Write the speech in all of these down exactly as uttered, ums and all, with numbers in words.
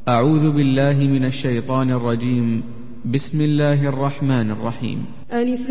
أعوذ بالله من الشيطان الرجيم. بسم الله الرحمن الرحيم. ألف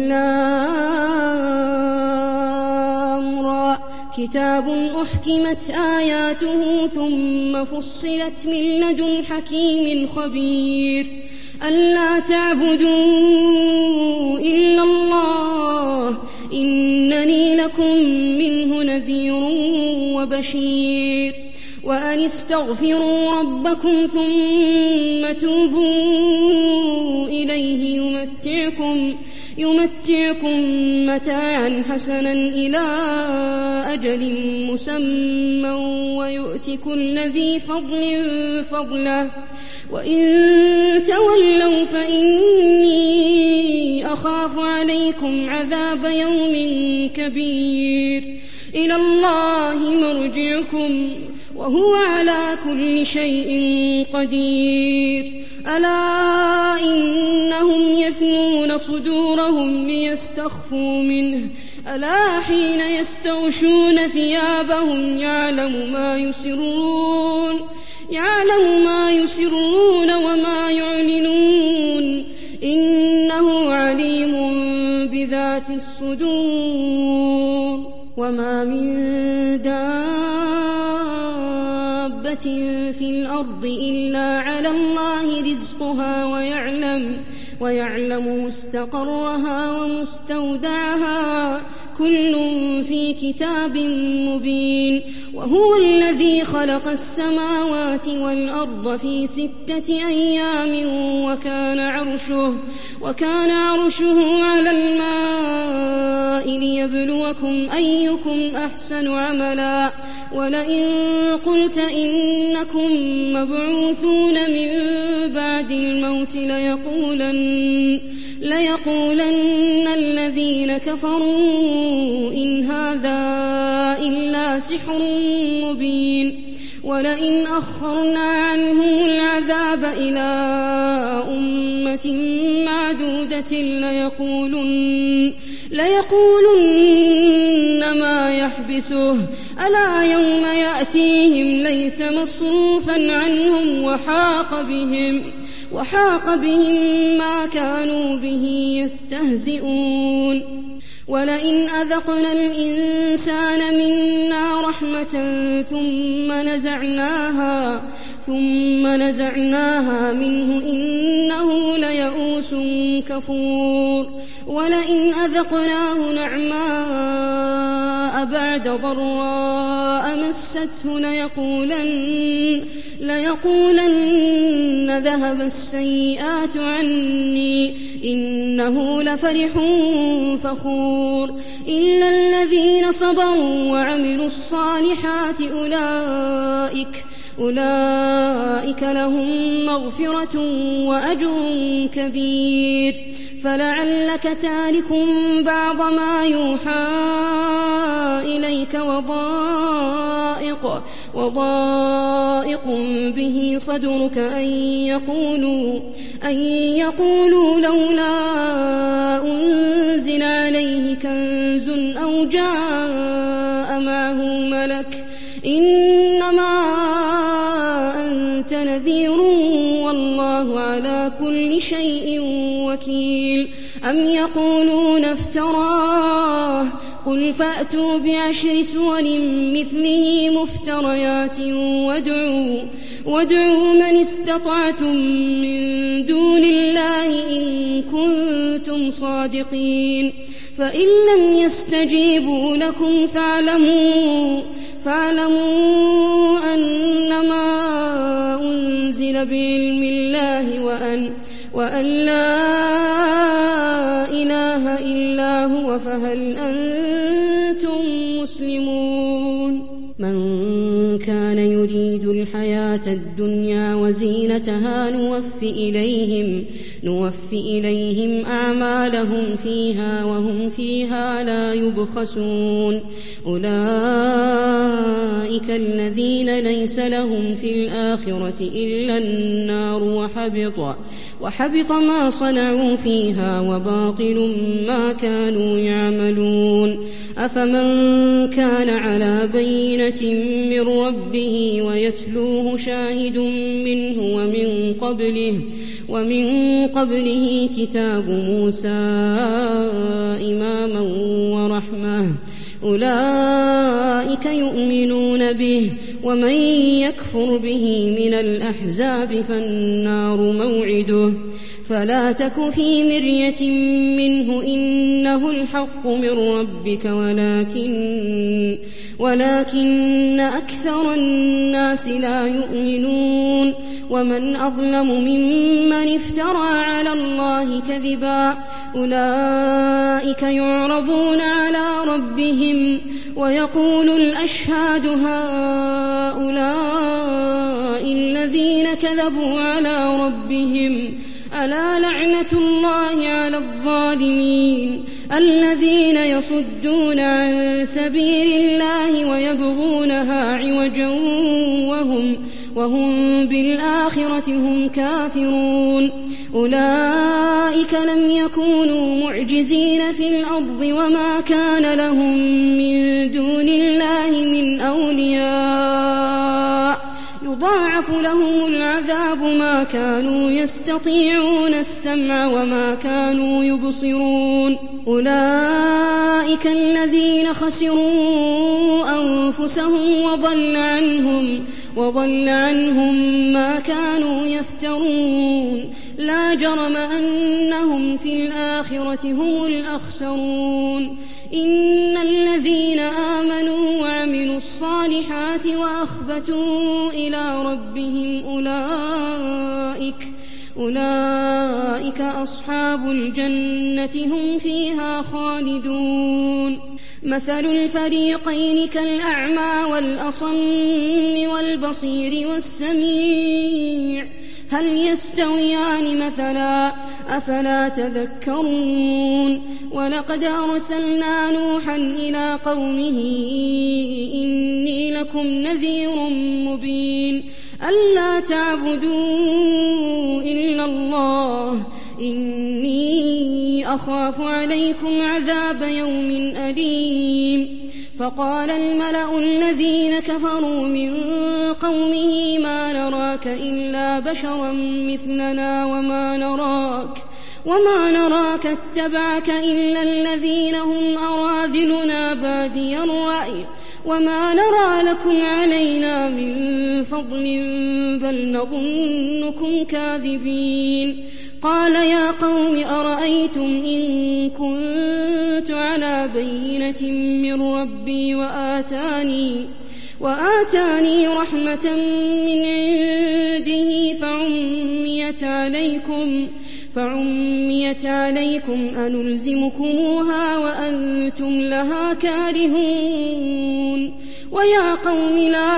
لام را كتاب أحكمت آياته ثم فصلت من لدن حكيم خبير ألا تعبدوا إلا الله إنني لكم منه نذير وبشير وأن استغفروا ربكم ثم توبوا إليه يمتعكم, يمتعكم متاعا حسنا إلى أجل مسمى ويؤت كل ذي فضل فضله وإن تولوا فإني أخاف عليكم عذاب يوم كبير إلى الله مرجعكم وهو على كل شيء قدير ألا إنهم يثنون صدورهم ليستخفوا منه ألا حين يستغشون ثيابهم يعلم ما يسرون يعلم ما يسرون وما يعلنون إنه عليم بذات الصدور وما من دابة في الأرض إلا على الله رزقها ويعلم, ويعلم مستقرها ومستودعها كل في كتاب مبين وهو الذي خلق السماوات والأرض في ستة أيام وكان عرشه, وكان عرشه على الماء ليبلوكم أيكم أحسن عملا ولئن قلت إنكم مبعوثون من بعد الموت ليقولن, ليقولن الذين كفروا إن هذا إلا سحر مبين ولئن أخرنا عنهم العذاب إلى أمة معدودة ليقولن, ليقولن ما يحبسه ألا يوم يأتيهم ليس مصروفا عنهم وحاق بهم, وحاق بهم ما كانوا به يستهزئون ولئن أذقنا الإنسان منا رحمة ثم نزعناها, ثم نزعناها منه إنه ليئوس كفور ولئن أذقناه نعماء بعد ضراء مسته ليقولن, ليقولن ذهب السيئات عني إنه لفرح فخور إلا الذين صبروا وعملوا الصالحات أولئك أولئك لهم مغفرة وأجر كبير فلعلك تارك بعض ما يوحى إليك وضائق, وضائق به صدرك أن يقولوا, أن يقولوا لولا أنزل عليه كنز أو جاء معه ملك إنما أنت نذير والله على كل شيء وكيل أم يقولون افتراه قل فأتوا بعشر سور مثله مفتريات وادعوا, وادعوا من استطعتم من دون الله إن كنتم صادقين فإن لم يستجيبوا لكم فاعلموا, فاعلموا أنما أنزل بعلم الله وأن, وأن لا إله إلا هو فهل أنتم مسلمون من كان يريد الحياة الدنيا وزينتها نوفي إليهم, نوفي إليهم أعمالهم فيها وهم فيها لا يبخسون أولئك الذين ليس لهم في الآخرة إلا النار وحبط, وحبط ما صنعوا فيها وباطل ما كانوا يعملون أفمن كان على بينة من ربه ويتلوه شاهد منه ومن قبله, ومن قبله كتاب موسى إماما ورحمة أولئك يؤمنون به ومن يكفر به من الأحزاب فالنار موعده فلا تك في مرية منه إنه الحق من ربك ولكن, ولكن أكثر الناس لا يؤمنون ومن أظلم ممن افترى على الله كذبا أولئك يعرضون على ربهم ويقول الأشهاد هؤلاء الذين كذبوا على ربهم ألا لعنة الله على الظالمين الذين يصدون عن سبيل الله ويبغونها عوجا وهم, وهم بالآخرة هم كافرون أولئك لم يكونوا معجزين في الأرض وما كان لهم من دون الله من أولياء يضاعف لهم العذاب ما كانوا يستطيعون السمع وما كانوا يبصرون أولئك الذين خسروا أنفسهم وضل عنهم, وضل عنهم ما كانوا يفترون لا جرم أنهم في الآخرة هم الأخسرون إن الذين آمنوا وعملوا الصالحات وأخبتوا إلى ربهم أولئك, أولئك أصحاب الجنة هم فيها خالدون مثل الفريقين كالأعمى والأصم والبصير والسميع هل يستويان مثلا أفلا تذكرون ولقد أرسلنا نوحا إلى قومه إني لكم نذير مبين ألا تعبدوا إلا الله إني أخاف عليكم عذاب يوم أليم فقال الملأ الذين كفروا من قومه ما نراك إلا بشرا مثلنا وما نراك, وما نراك اتبعك إلا الذين هم أراذلنا بادي الرأي وما نرى لكم علينا من فضل بل نظنكم كاذبين قال يا قوم أرأيتم إن كنت على بينة من ربي وآتاني, وآتاني رحمة من عنده فعميت عليكم, فعميت عليكم أنلزمكموها وأنتم لها كارهون ويا قوم لا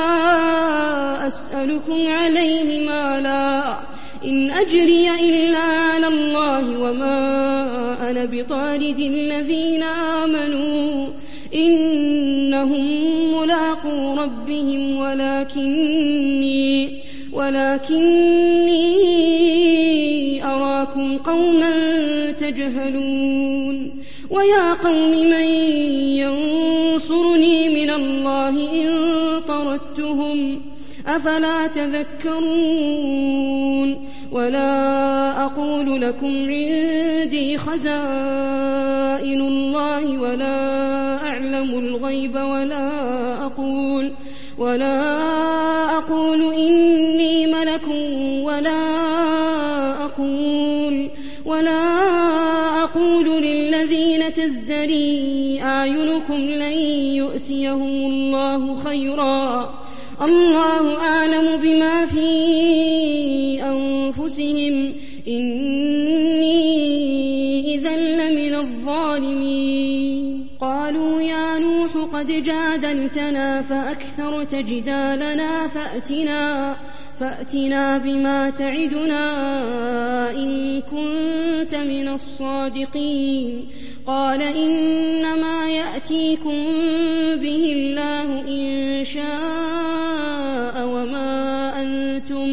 أسألكم عليه مالا إن أجري إلا على الله وما أنا بطارد الذين آمنوا إنهم ملاقو ربهم ولكني, ولكني أراكم قوما تجهلون ويا قوم من ينصرني من الله إن طردتهم أفلا تذكرون ولا أقول لكم عندي خزائن الله ولا أعلم الغيب ولا أقول, ولا أقول إني ملك ولا أقول, ولا أقول للذين تزدري أعينكم لن يؤتيهم الله خيرا الله أعلم بما في أنفسهم إني إذا لمن الظالمين قالوا يا نوح قد جادلتنا فأكثرت جدالنا فأتنا, فأتنا بما تعدنا إن كنت من الصادقين قال إنما يأتيكم به الله إن شاء وما أنتم,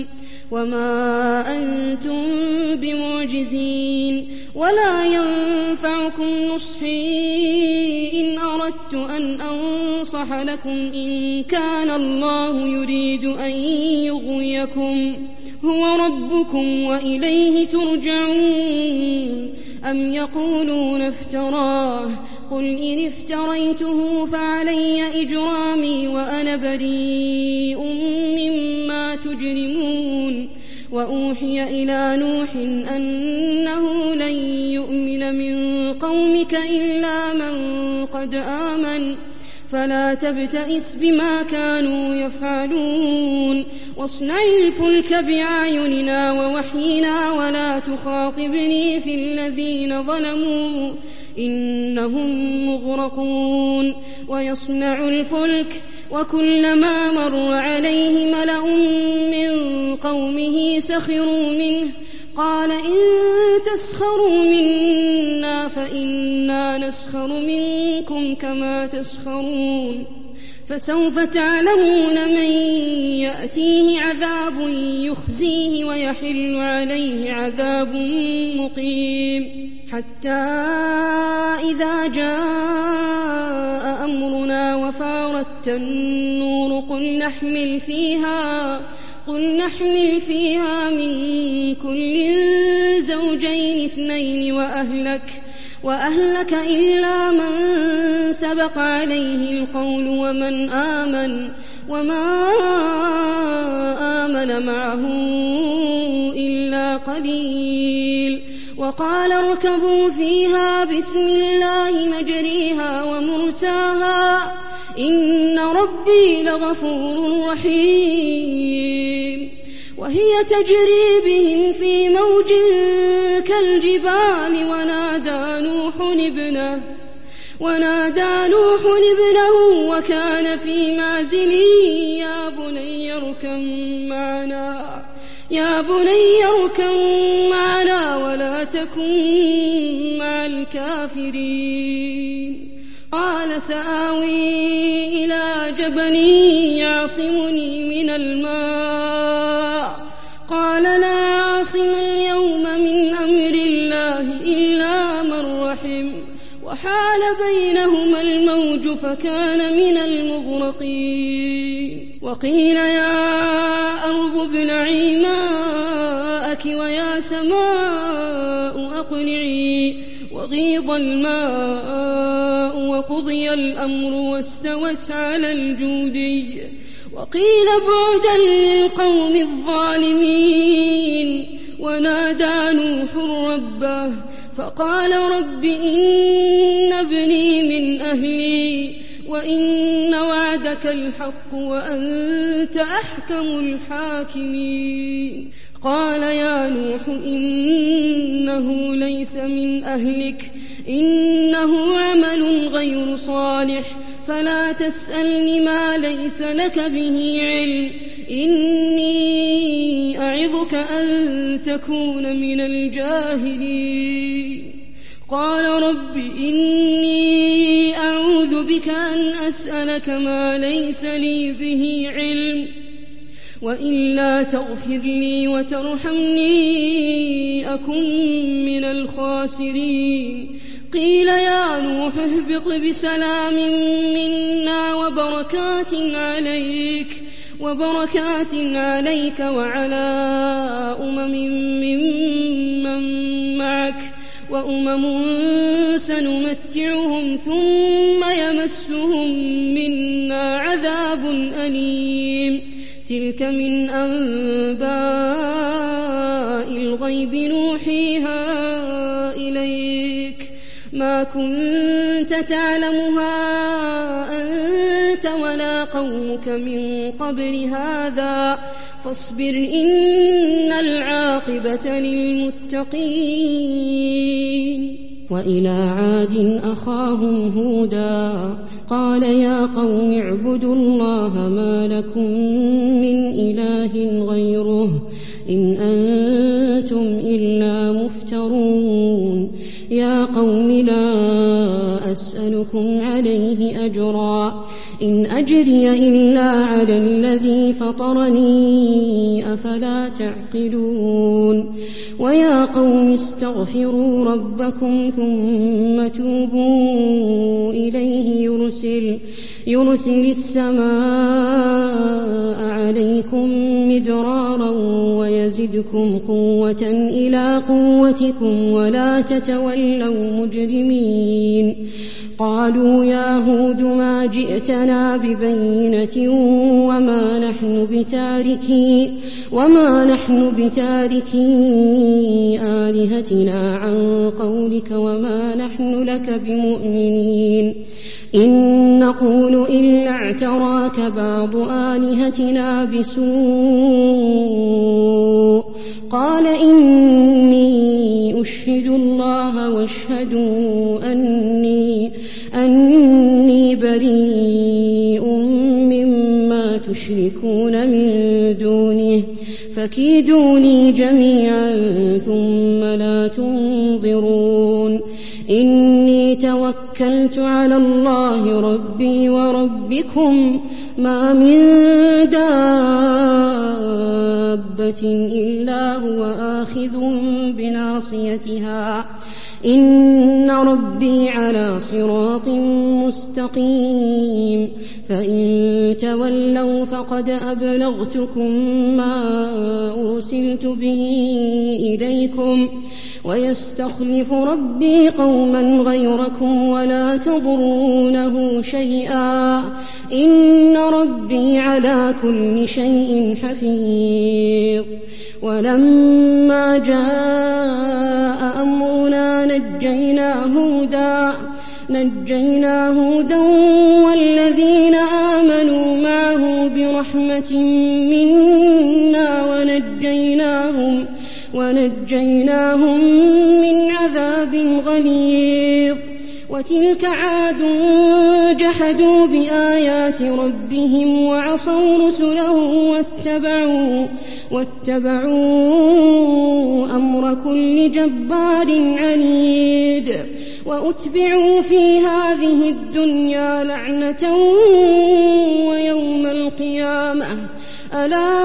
وما أنتم بمعجزين ولا ينفعكم نصحي إن أردت أن أنصح لكم إن كان الله يريد أن يغويكم هو ربكم وإليه ترجعون أم يقولون افتراه قل إن افتريته فعلي إجرامي وأنا بريء مما تجرمون وأوحي إلى نوح أنه لن يؤمن من قومك إلا من قد آمن فلا تبتئس بما كانوا يفعلون واصنع الفلك بأعيننا ووحينا ولا تخاطبني في الذين ظلموا إنهم مغرقون ويصنع الفلك وكلما مر عليه ملأ من قومه سخروا منه قال إن تسخروا منا فإنا نسخر منكم كما تسخرون فسوف تعلمون من يأتيه عذاب يخزيه ويحل عليه عذاب مقيم حتى إذا جاء أمرنا وفارت النور قل نحمل فيها قل نحمل فيها من كل زوجين اثنين وأهلك وأهلك إلا من سبق عليه القول ومن آمن وما آمن معه إلا قليل وقال اركبوا فيها بسم الله مجريها ومرساها إن ربي لغفور رحيم وهي تجري بهم في موج كالجبال ونادى نوح ابنه ونادى نوح ابنه وكان في معزل يا بني اركب معنا يا بني اركب معنا ولا تكن مع الكافرين قال سآوي إلى جبل يعصمني من الماء قال لا عاصم اليوم من أمر الله إلا من رحم وحال بينهما الموج فكان من المغرقين وقيل يا أرض ابلعي ماءك ويا سماء أقلعي وغيض الماء وقضي الأمر واستوت على الجودي وقيل بعدا للقوم الظالمين ونادى نوح ربه فقال رب إن ابني من أهلي وإن وعدك الحق وأنت أحكم الحاكمين قال يا نوح إنه ليس من أهلك إنه عمل غير صالح فلا تسألني ما ليس لك به علم إني أعظك أن تكون من الجاهلين قال رب إني أعوذ بك أن أسألك ما ليس لي به علم وإلا تغفر لي وترحمني أكن من الخاسرين قيل يا نوح اهبط بسلام منا وبركات عليك وبركات عليك وعلى أمم ممن معك وأمم سنمتعهم ثم يمسهم منا عذاب أليم تلك من أنباء الغيب نوحيها إليك ما كنت تعلمها أنت ولا قومك من قبل هذا فاصبر إن العاقبة للمتقين وإلى عاد أخاهم هودا قال يا قوم اعبدوا الله ما لكم من إله غيره إن أنتم إلا مفترون يا قوم لا أسألكم عليه أجرا إن أجري إلا على الذي فطرني أفلا تعقلون ويا قوم استغفروا ربكم ثم توبوا إليه يرسل, يرسل السماء عليكم مدرارا ويزدكم قوة إلى قوتكم ولا تتولوا مجرمين قالوا يا هود ما جئتنا ببينة وما نحن بتاركي وما نحن بتاركي آلهتنا عن قولك وما نحن لك بمؤمنين إن نقول إلا اعتراك بعض آلهتنا بسوء قال إني أشهد الله واشهدوا أني, أني بريء مما تشركون من دونه فكيدوني جميعا ثم لا تنظرون إني توكلت على الله ربي وربكم ما من دابة إلا هو آخذ بناصيتها إن ربي على صراط مستقيم فإن تولوا فقد أبلغتكم ما أرسلت به إليكم ويستخلف ربي قوما غيركم ولا تضرونه شيئا إن ربي على كل شيء حفيظ ولما جاء أمرنا نجينا هودا نجينا هودا والذين آمنوا معه برحمة منا ونجيناهم ونجيناهم من عذاب غليظ وتلك عاد جحدوا بآيات ربهم وعصوا رسله واتبعوا, واتبعوا أمر كل جبار عنيد وأتبعوا في هذه الدنيا لعنة ويوم القيامة ألا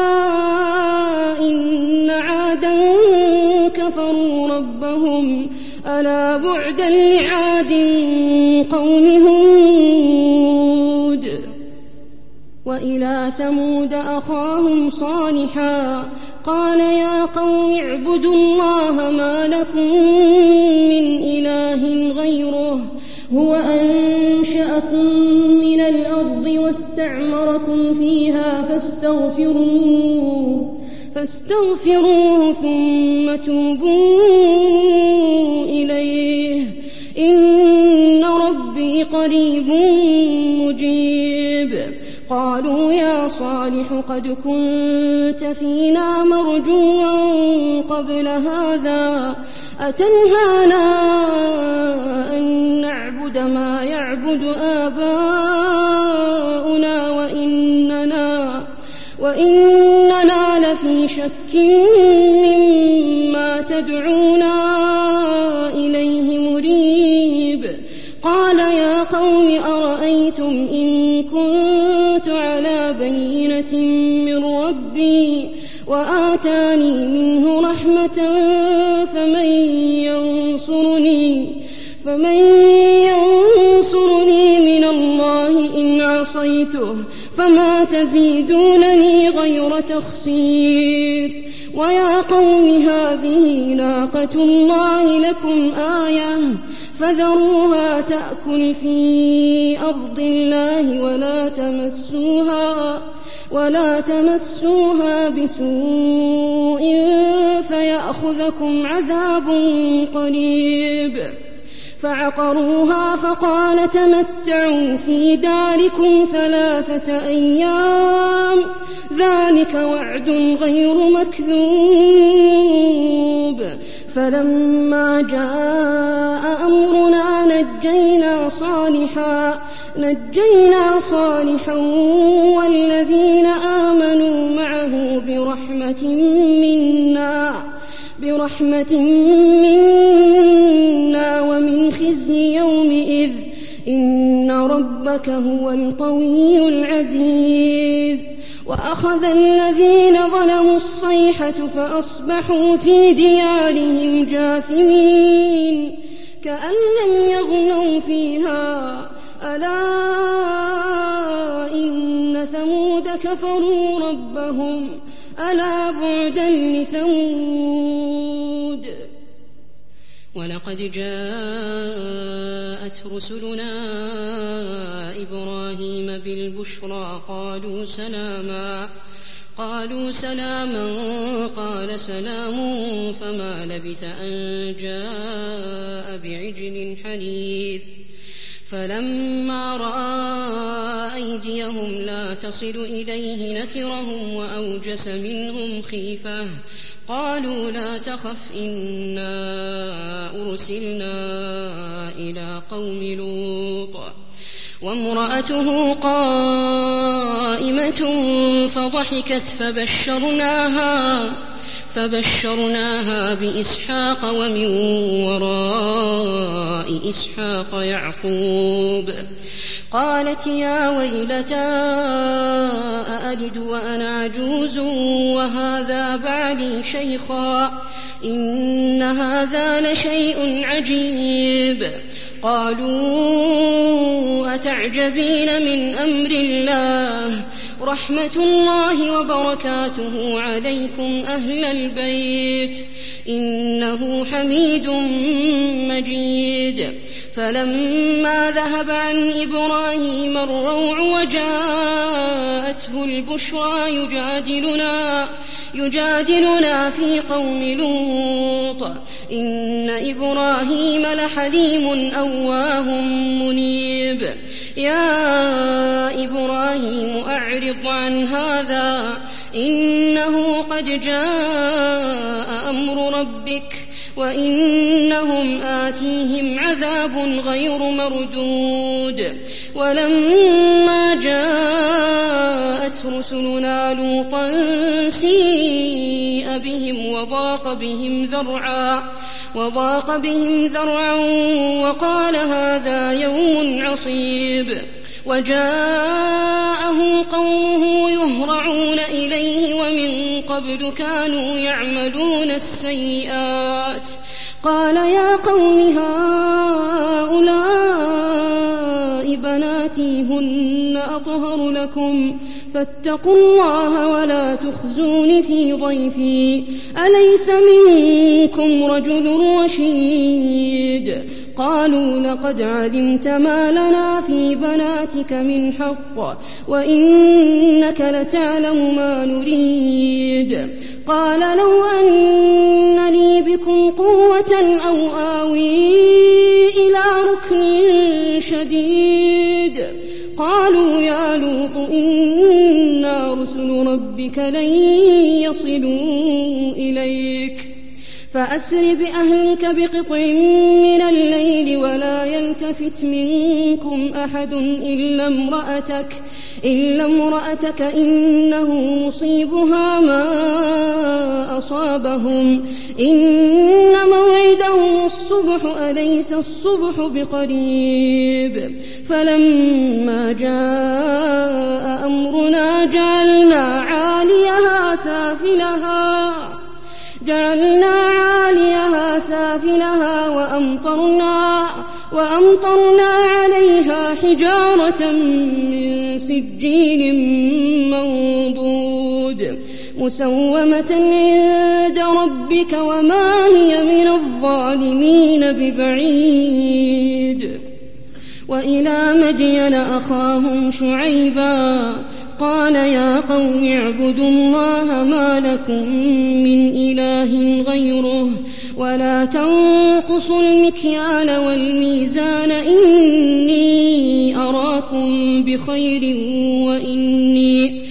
إن عادا كفروا ربهم ألا بعدا لعاد قوم هود وإلى ثمود أخاهم صالحا قال يا قوم اعبدوا الله ما لكم من إله غيره هو أنشأكم من الأرض واستعمركم فيها فاستغفروه, فاستغفروه ثم توبوا إليه إن ربي قريب مجيب قالوا يا صالح قد كنت فينا مرجوا قبل هذا أتنهانا أن نعبد ما يعبد آباؤنا وإننا, وإننا لفي شك مما تدعونا إليه مريب قال يا قوم أرأيتم إن كنت على بينة من ربي وآتاني منه رحمة فمن ينصرني, فمن ينصرني من الله إن عصيته فما تزيدونني غير تخسير ويا قوم هذه ناقة الله لكم آية فذروها تأكل في أرض الله ولا تمسوها, ولا تمسوها بسوء فيأخذكم عذاب قريب فعقروها فقال تمتعوا في داركم ثلاثة أيام ذلك وعد غير مكذوب فلما جاء أمرنا نجينا صالحا, نجينا صالحا والذين آمنوا معه برحمة منا, برحمة منا ومن خزي يومئذ إن رب ربك هو القوي العزيز وأخذ الذين ظلموا الصيحة فأصبحوا في ديارهم جاثمين كأن لم يغنوا فيها ألا إن ثمود كفروا ربهم ألا بعدا لثمود. ولقد جاءت رسلنا إبراهيم بالبشرى قالوا سلاما قالوا سلاما قال سلام فما لبث أن جاء بعجل حنيذ فلما رأى أيديهم لا تصل إليه نكرهم وأوجس منهم خيفة قالوا لا تخف إنا أرسلنا إلى قوم لوط وامرأته قائمة فضحكت فبشرناها فبشرناها بإسحاق ومن وراء إسحاق يعقوب قالت يا ويلتى أألد وأنا عجوز وهذا بعلي شيخا إن هذا لشيء عجيب قالوا أتعجبين من أمر الله رحمة الله وبركاته عليكم أهل البيت إنه حميد مجيد. فلما ذهب عن إبراهيم الروع وجاءته البشرى يجادلنا, يجادلنا في قوم لوط إن إبراهيم لحليم أواه منيب. يا إبراهيم أعرض عن هذا إنه قد جاء أمر ربك وإنهم آتيهم عذاب غير مردود. ولما جاءت رسلنا لوطا سيء بهم وضاق بهم ذرعا وضاق بهم ذرعا وقال هذا يوم عصيب وجاءه قومه يهرعون إليه ومن قبل كانوا يعملون السيئات قال يا قوم هؤلاء بناتي هن أطهر لكم فاتقوا الله ولا تخزون في ضيفي أليس منكم رجل رشيد قالوا لقد علمت ما لنا في بناتك من حق وإنك لتعلم ما نريد قال لو أن لي بكم قوة أو آوي إلى ركن شديد قالوا يا لوط إنا رسل ربك لن يصلوا إليك فأسر بأهلك بقطع من الليل ولا يلتفت منكم أحد إلا امرأتك, إلا امرأتك إنه مصيبها ما أصابهم إن موعدهم الصبح أليس الصبح بقريب. فلما جاء أمرنا جعلنا عاليها سافلها جعلنا عاليها سافلها وأمطرنا, وأمطرنا عليها حجارة من سجيل منضود مسومة عند ربك وما هي من الظالمين ببعيد. وإلى مدين أخاهم شعيبا قال يا قوم اعبدوا الله ما لكم من إله غيره ولا تنقصوا المكيال والميزان إني أراكم بخير وإني,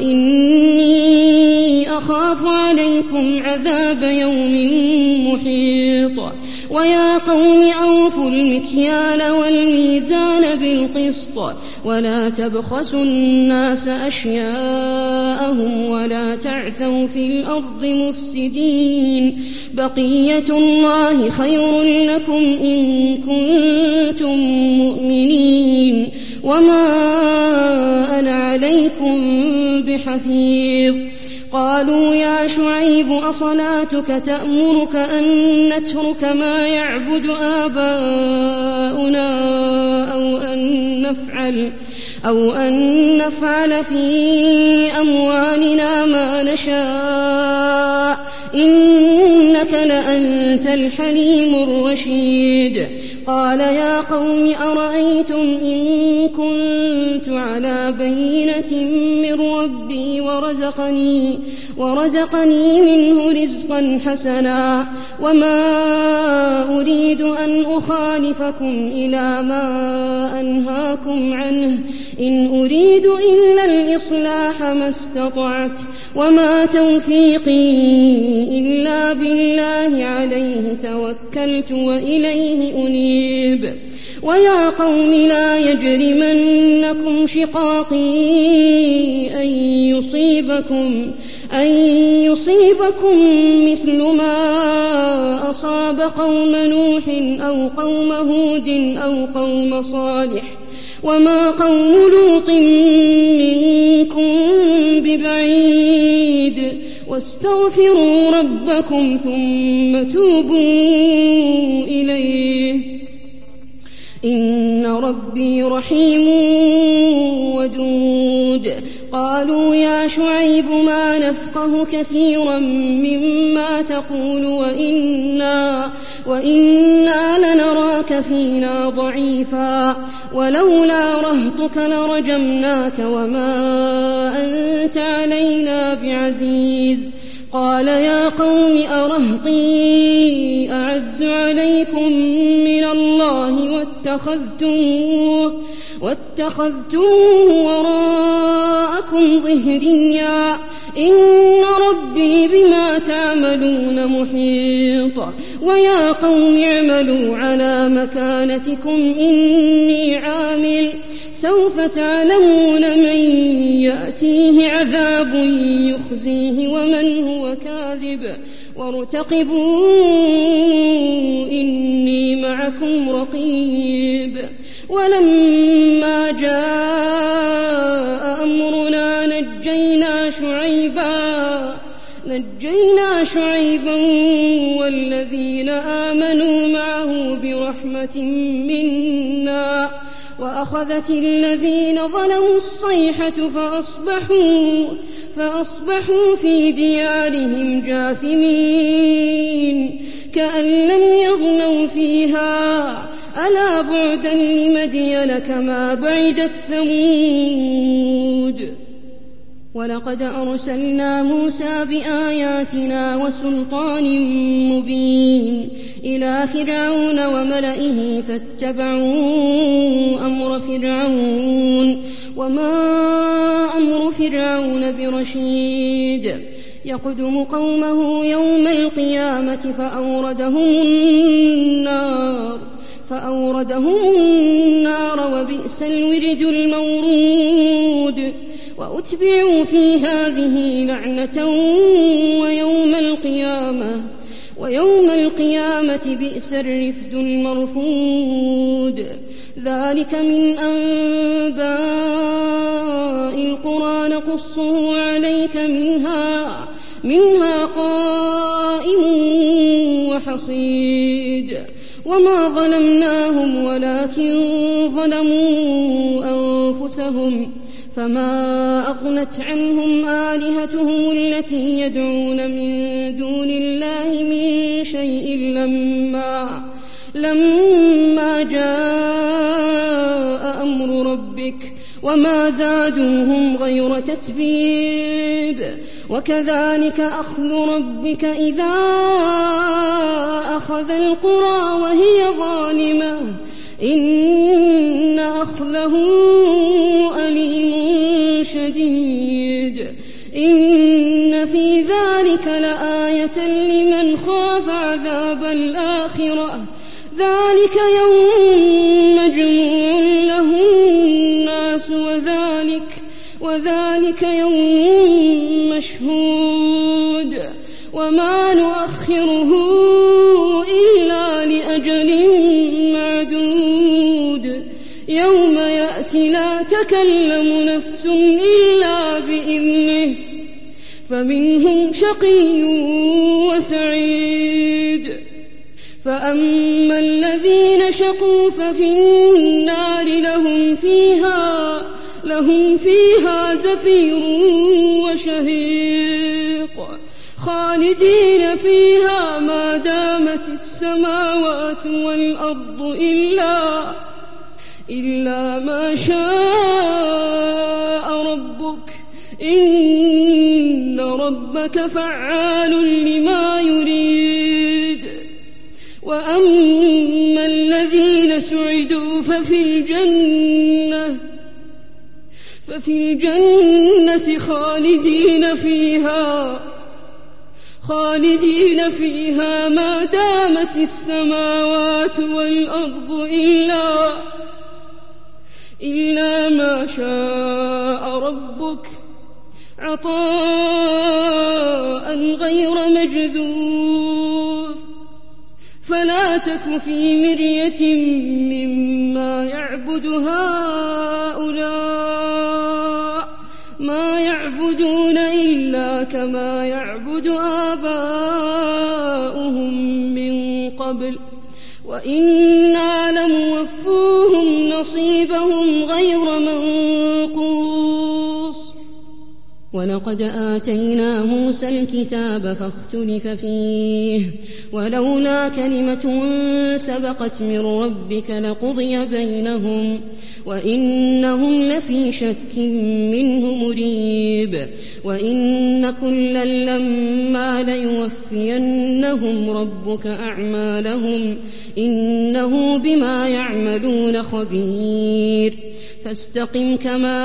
وإني أخاف عليكم عذاب يوم محيط. ويا قوم أوفوا المكيال والميزان بالقسط ولا تبخسوا الناس أشياءهم ولا تعثوا في الأرض مفسدين بقية الله خير لكم إن كنتم مؤمنين وما أنا عليكم بحفيظ. قالوا يا شعيب أصلاتك تأمرك أن نترك ما يعبد آباؤنا أو أن نفعل أو أن نفعل في أموالنا ما نشاء إنك لأنت الحليم الرشيد. قال يا قوم أرأيتم إن كنت على بينة من ربي ورزقني, ورزقني منه رزقا حسنا وما أريد أن أخالفكم إلى ما أنهاكم عنه إن أريد إلا الإصلاح ما استطعت وما توفيقي إلا بالله عليه توكلت وإليه أنيب. ويا قوم لا يجرمنكم شقاقي أن يصيبكم, أن يصيبكم مثل ما أصاب قوم نوح أو قوم هود أو قوم صالح وما قوم لوط منكم ببعيد واستغفروا ربكم ثم توبوا إليه إن ربي رحيم ودود. قالوا يا شعيب ما نفقه كثيرا مما تقول وإنا, وإنا لنراك فينا ضعيفا ولولا رهطك لرجمناك وما أنت علينا بعزيز. قال يا قوم أرهطي أعز عليكم من الله واتخذتموه, واتخذتموه وراءكم ظهريا إن ربي بما تعملون محيط. ويا قوم اعملوا على مكانتكم إني عامل سوف تعلمون من يأتيه عذاب يخزيه ومن هو كاذب وارتقبوا إني معكم رقيب. ولما جاء أمرنا نجينا شعيبا, نجينا شعيبا والذين آمنوا معه برحمة منا وأخذت الذين ظلموا الصيحة فأصبحوا, فأصبحوا في ديارهم جاثمين كأن لم يغنوا فيها ألا بعدا لمدين كما بعدت ثمود. ولقد أرسلنا موسى بآياتنا وسلطان مبين إلى فرعون وملئه فاتبعوا أمر فرعون وما أمر فرعون برشيد. يقدم قومه يوم القيامة فأوردهم النار, فأوردهم النار وبئس الورد المورود. وأتبعوا في هذه لعنة ويوم القيامة, ويوم القيامة بئس الرفد المرفود. ذلك من أنباء القرى نقصه عليك منها, منها قائم وحصيد. وما ظلمناهم ولكن ظلموا أنفسهم فما أغنت عنهم آلهتهم التي يدعون من دون الله من شيء لما, لما جاء أمر ربك وما زادوهم غير تتبيب. وكذلك أخذ ربك إذا أخذ القرى وهي ظالمة إن أخذه أليم شديد. إن في ذلك لآية لمن خاف عذاب الآخرة ذلك يوم مجموع له الناس وذلك, وذلك يوم مشهود وما نؤخره إلا لأجل معدود يوم يأتي لا تكلم نفس إلا بإذنه فمنهم شقي وسعيد فأما الذين شقوا ففي النار لهم فيها لهم فيها زفير وشهيق خالدين فيها ما دامت السماوات والأرض إلا إلا ما شاء ربك إن ربك فعال لما يريد وأما الذين سعدوا ففي الجنة ففي الجنة خالدين فيها خالدين فيها ما دامت السماوات والأرض إلا إلا ما شاء ربك عطاء غير مجذوذ فلا تك في مرية مما يعبد هؤلاء ما يعبدون إلا كما يعبد آباؤهم من قبل وإنا لموفوهم نصيبهم غير منقوص ولقد آتينا موسى الكتاب فاختلف فيه ولولا كلمة سبقت من ربك لقضي بينهم وإنهم لفي شك منه مريب وإن كلا لما ليوفينهم ربك أعمالهم إنه بما يعملون خبير فاستقم كما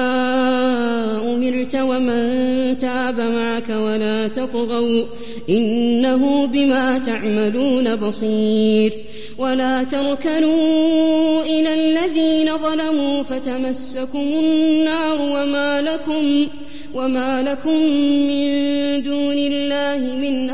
أمرت ومن تاب معك ولا تطغوا إنه بما تعملون بصير ولا تركنوا إلى الذين ظلموا فتمسكم النار وما لكم وما لكم من دون الله من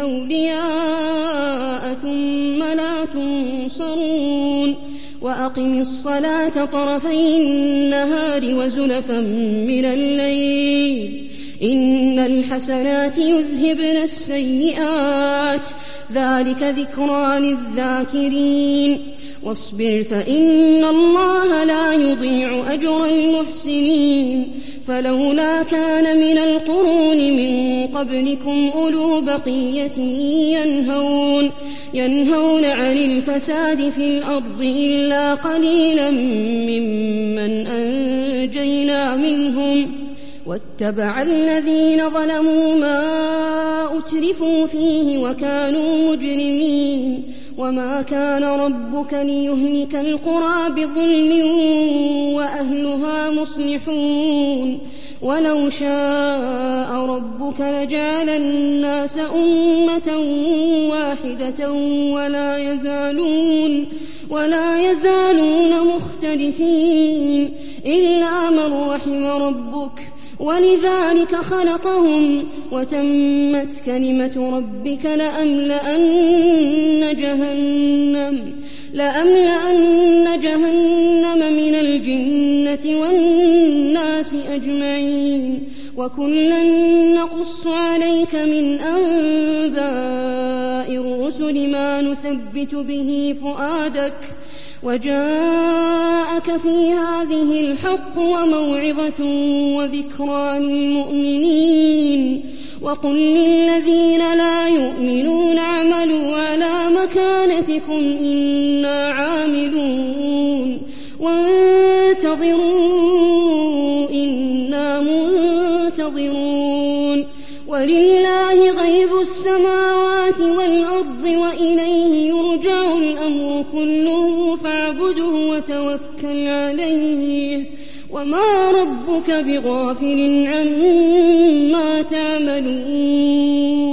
أولياء ثم لا تنصرون وأقم الصلاة طرفي النهار وزلفا من الليل إن الحسنات يذهبن السيئات ذلك ذكرى للذاكرين واصبر فإن الله لا يضيع أجر المحسنين فلولا كان من القرون من قبلكم أولو بقية ينهون ينهون عن الفساد في الأرض إلا قليلا ممن أنجينا منهم واتبع الذين ظلموا ما أترفوا فيه وكانوا مجرمين وما كان ربك ليهلك القرى بظلم وأهلها مصلحون ولو شاء ربك لجعل الناس أمة واحدة ولا يزالون ولا يزالون مختلفين إلا من رحم ربك ولذلك خلقهم وتمت كلمة ربك لأملأن جهنم لأملأن جهنم من الجنة والناس أجمعين وكلا نقص عليك من أنباء الرسل ما نثبت به فؤادك وجاءك في هذه الحق وموعظة وذكرى للمؤمنين وقل للذين لا يؤمنون اعملوا على مكانتكم إنا عاملون وانتظروا إنا منتظرون ولله غيب السماوات والأرض وإليه يرجع الأمر كله فاعبده وتوكل عليه وما ربك بغافل عما تعملون